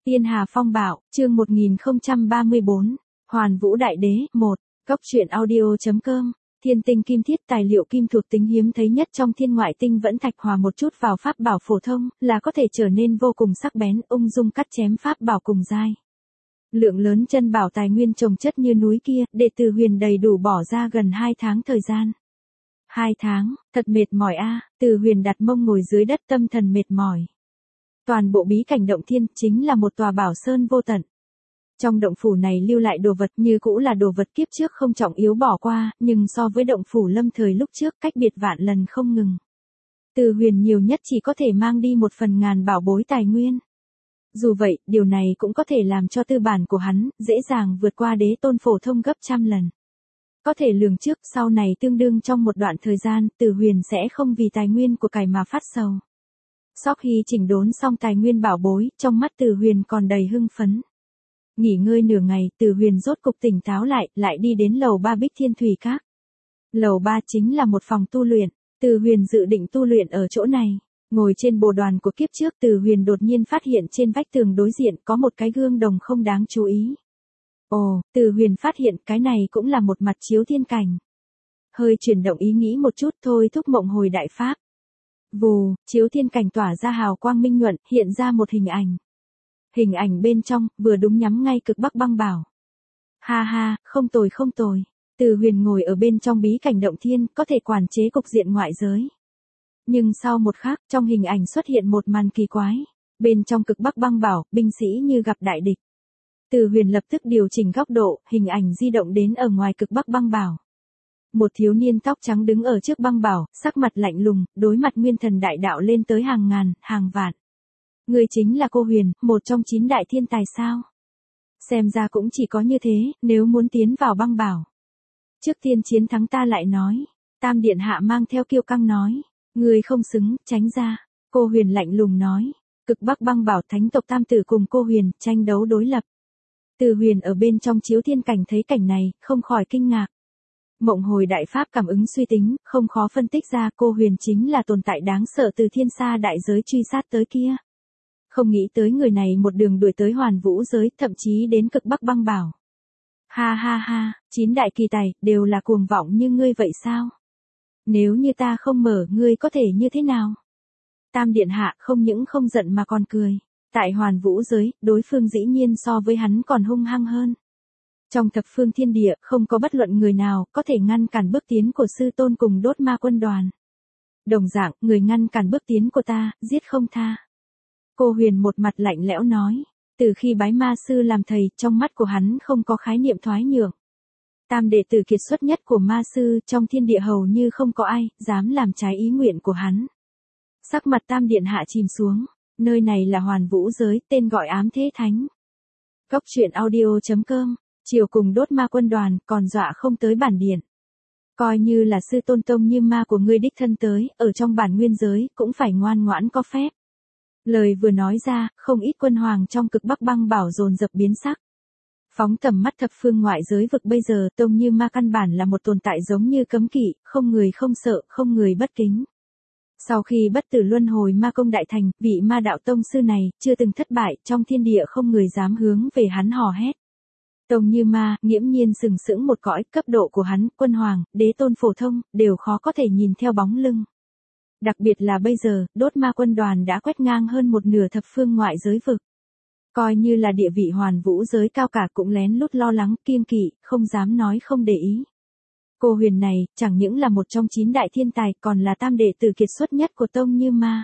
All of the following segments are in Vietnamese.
Tiên Hà Phong Bạo, chương 1034, Hoàn Vũ Đại Đế, 1, Cốc truyện audio.com, Thiên tinh kim thiết tài liệu kim thuộc tính hiếm thấy nhất trong thiên ngoại tinh vẫn thạch hòa một chút vào pháp bảo phổ thông, là có thể trở nên vô cùng sắc bén, ung dung cắt chém pháp bảo cùng giai. Lượng lớn chân bảo tài nguyên chồng chất như núi kia, đệ tử Huyền đầy đủ bỏ ra gần 2 tháng thời gian. 2 tháng, thật mệt mỏi a. Từ Huyền đặt mông ngồi dưới đất tâm thần mệt mỏi. Toàn bộ bí cảnh động thiên chính là một tòa bảo sơn vô tận. Trong động phủ này lưu lại đồ vật như cũ là đồ vật kiếp trước không trọng yếu bỏ qua, nhưng so với động phủ lâm thời lúc trước cách biệt vạn lần không ngừng. Từ Huyền nhiều nhất chỉ có thể mang đi một phần ngàn bảo bối tài nguyên. Dù vậy, điều này cũng có thể làm cho tư bản của hắn dễ dàng vượt qua đế tôn phổ thông gấp trăm lần. Có thể lường trước sau này tương đương trong một đoạn thời gian, Từ Huyền sẽ không vì tài nguyên của cải mà phát sầu. Sau khi chỉnh đốn xong tài nguyên bảo bối, trong mắt Từ Huyền còn đầy hưng phấn. Nghỉ ngơi nửa ngày, Từ Huyền rốt cục tỉnh táo lại đi đến lầu 3 Bích Thiên Thủy Các. Lầu 3 chính là một phòng tu luyện, Từ Huyền dự định tu luyện ở chỗ này. Ngồi trên bồ đoàn của kiếp trước, Từ Huyền đột nhiên phát hiện trên vách tường đối diện có một cái gương đồng không đáng chú ý. Ồ, Từ Huyền phát hiện cái này cũng là một mặt chiếu thiên cảnh. Hơi chuyển động ý nghĩ một chút thôi thúc mộng hồi đại pháp. Vù, chiếu thiên cảnh tỏa ra hào quang minh nhuận, hiện ra một hình ảnh. Hình ảnh bên trong, vừa đúng nhắm ngay cực Bắc Băng Bảo. Ha ha, không tồi không tồi. Từ Huyền ngồi ở bên trong bí cảnh động thiên, có thể quản chế cục diện ngoại giới. Nhưng sau một khắc, trong hình ảnh xuất hiện một màn kỳ quái. Bên trong cực Bắc Băng Bảo, binh sĩ như gặp đại địch. Từ Huyền lập tức điều chỉnh góc độ, hình ảnh di động đến ở ngoài cực Bắc Băng Bảo. Một thiếu niên tóc trắng đứng ở trước băng bảo, sắc mặt lạnh lùng, đối mặt nguyên thần đại đạo lên tới hàng ngàn, hàng vạn. Người chính là cô Huyền, một trong 9 đại thiên tài sao? Xem ra cũng chỉ có như thế, nếu muốn tiến vào băng bảo. Trước tiên chiến thắng ta lại nói. Tam Điện Hạ mang theo kiêu căng nói. Người không xứng, tránh ra. Cô Huyền lạnh lùng nói. Cực Bắc Băng Bảo thánh tộc Tam Tử cùng cô Huyền, tranh đấu đối lập. Từ Huyền ở bên trong chiếu thiên cảnh thấy cảnh này, không khỏi kinh ngạc. Mộng hồi đại pháp cảm ứng suy tính, không khó phân tích ra cô Huyền chính là tồn tại đáng sợ từ thiên sa đại giới truy sát tới kia. Không nghĩ tới người này một đường đuổi tới Hoàn Vũ giới, thậm chí đến cực Bắc Băng Bảo. Ha ha ha, 9 đại kỳ tài, đều là cuồng vọng như ngươi vậy sao? Nếu như ta không mở, ngươi có thể như thế nào? Tam Điện Hạ không những không giận mà còn cười. Tại Hoàn Vũ giới, đối phương dĩ nhiên so với hắn còn hung hăng hơn. Trong thập phương thiên địa, không có bất luận người nào có thể ngăn cản bước tiến của sư tôn cùng đốt ma quân đoàn. Đồng dạng, người ngăn cản bước tiến của ta, giết không tha. Cô Huyền một mặt lạnh lẽo nói, từ khi bái ma sư làm thầy, trong mắt của hắn không có khái niệm thoái nhượng. Tam đệ tử kiệt xuất nhất của ma sư, trong thiên địa hầu như không có ai dám làm trái ý nguyện của hắn. Sắc mặt Tam Điện Hạ chìm xuống, nơi này là Hoàn Vũ giới, tên gọi Ám Thế Thánh. Cốc truyện audio.com, chiều cùng đốt ma quân đoàn, còn dọa không tới bản điện. Coi như là sư tôn tông như ma của ngươi đích thân tới, ở trong bản nguyên giới, cũng phải ngoan ngoãn có phép. Lời vừa nói ra, không ít quân hoàng trong cực Bắc Băng Bảo dồn dập biến sắc. Phóng tầm mắt thập phương ngoại giới vực bây giờ, tông như ma căn bản là một tồn tại giống như cấm kỵ, không người không sợ, không người bất kính. Sau khi bất tử luân hồi ma công đại thành, vị ma đạo tông sư này, chưa từng thất bại, trong thiên địa không người dám hướng về hắn hò hét. Tông như ma, nghiễm nhiên sừng sững một cõi, cấp độ của hắn, quân hoàng, đế tôn phổ thông, đều khó có thể nhìn theo bóng lưng. Đặc biệt là bây giờ, đốt ma quân đoàn đã quét ngang hơn một nửa thập phương ngoại giới vực. Coi như là địa vị Hoàn Vũ giới cao cả cũng lén lút lo lắng, kiêng kỵ, không dám nói không để ý. Cô Huyền này, chẳng những là một trong 9 đại thiên tài, còn là tam đệ tử kiệt xuất nhất của tông như ma.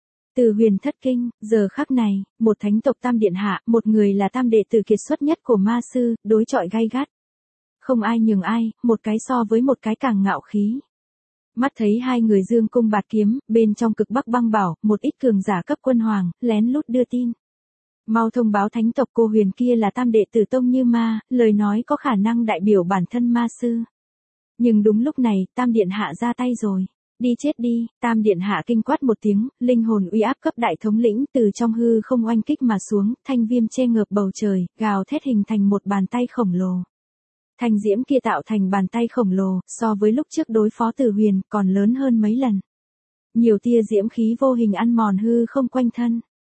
Từ Huyền thất kinh, giờ khắc này, một thánh tộc Tam Điện Hạ, một người là tam đệ tử kiệt xuất nhất của ma sư, đối chọi gay gắt. Không ai nhường ai, một cái so với một cái càng ngạo khí. Mắt thấy hai người dương cung bạt kiếm, bên trong cực Bắc Băng Bảo, một ít cường giả cấp quân hoàng, lén lút đưa tin. Mau thông báo thánh tộc cô Huyền kia là tam đệ tử tông như ma, lời nói có khả năng đại biểu bản thân ma sư. Nhưng đúng lúc này, Tam Điện Hạ ra tay rồi. Đi chết đi, Tam Điện Hạ kinh quát một tiếng, linh hồn uy áp cấp đại thống lĩnh từ trong hư không oanh kích mà xuống, thanh viêm che ngợp bầu trời, gào thét hình thành một bàn tay khổng lồ. Thanh diễm kia tạo thành bàn tay khổng lồ, so với lúc trước đối phó Từ Huyền, còn lớn hơn mấy lần. Nhiều tia diễm khí vô hình ăn mòn hư không quanh thân.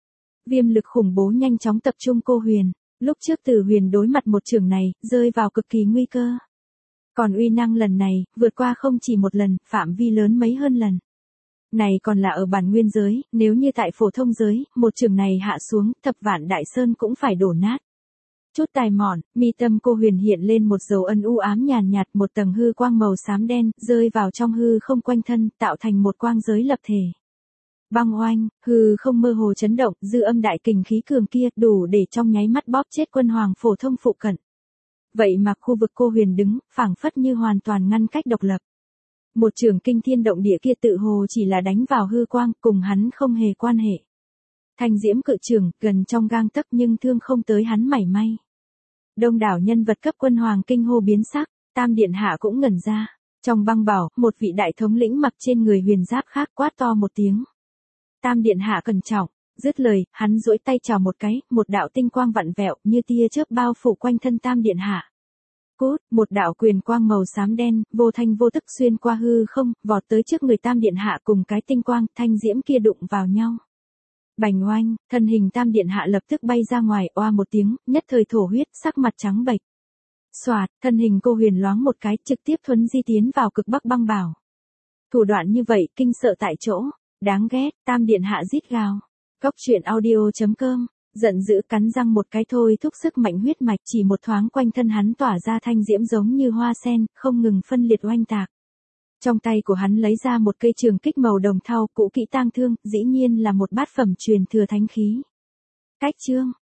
Viêm lực khủng bố nhanh chóng tập trung cô Huyền. Lúc trước Tử Huyền đối mặt một chưởng này, rơi vào cực kỳ nguy cơ. Còn uy năng lần này, vượt qua không chỉ một lần, phạm vi lớn mấy hơn lần. Này còn là ở bản nguyên giới, nếu như tại phổ thông giới, một chưởng này hạ xuống, thập vạn đại sơn cũng phải đổ nát. Chút tài mọn, mi tâm cô Huyền hiện lên một dấu ân u ám nhàn nhạt, một tầng hư quang màu xám đen, rơi vào trong hư không quanh thân, tạo thành một quang giới lập thể. Băng oanh, hư không mơ hồ chấn động, dư âm đại kình khí cường kia, đủ để trong nháy mắt bóp chết quân hoàng phổ thông phụ cận. Vậy mà khu vực cô Huyền đứng, phảng phất như hoàn toàn ngăn cách độc lập. Một trường kinh thiên động địa kia tự hồ chỉ là đánh vào hư quang, cùng hắn không hề quan hệ. Thanh diễm cự trường, gần trong gang tấc nhưng thương không tới hắn mảy may. Đông đảo nhân vật cấp quân hoàng kinh hô biến sắc, Tam Điện Hạ cũng ngẩn ra. Trong băng bảo, một vị đại thống lĩnh mặc trên người huyền giáp khác quát to một tiếng. Tam Điện Hạ cẩn trọng, dứt lời, hắn duỗi tay chào một cái, một đạo tinh quang vặn vẹo như tia chớp bao phủ quanh thân Tam Điện Hạ. Cút, một đạo quyền quang màu xám đen, vô thanh vô tức xuyên qua hư không, vọt tới trước người Tam Điện Hạ cùng cái tinh quang thanh diễm kia đụng vào nhau. Bành oanh, thân hình Tam Điện Hạ lập tức bay ra ngoài, oa một tiếng, nhất thời thổ huyết, sắc mặt trắng bệch. Xoạt, thân hình cô Huyền loáng một cái, trực tiếp thuấn di tiến vào cực bắc băng bảo. Thủ đoạn như vậy, kinh sợ tại chỗ, đáng ghét, Tam Điện Hạ rít gào. Góc truyện audio.com, giận dữ cắn răng một cái thôi thúc sức mạnh huyết mạch, chỉ một thoáng quanh thân hắn tỏa ra thanh diễm giống như hoa sen, không ngừng phân liệt oanh tạc. Trong tay của hắn lấy ra một cây trường kích màu đồng thau, cũ kỹ tang thương, dĩ nhiên là một bát phẩm truyền thừa thánh khí. Cách chương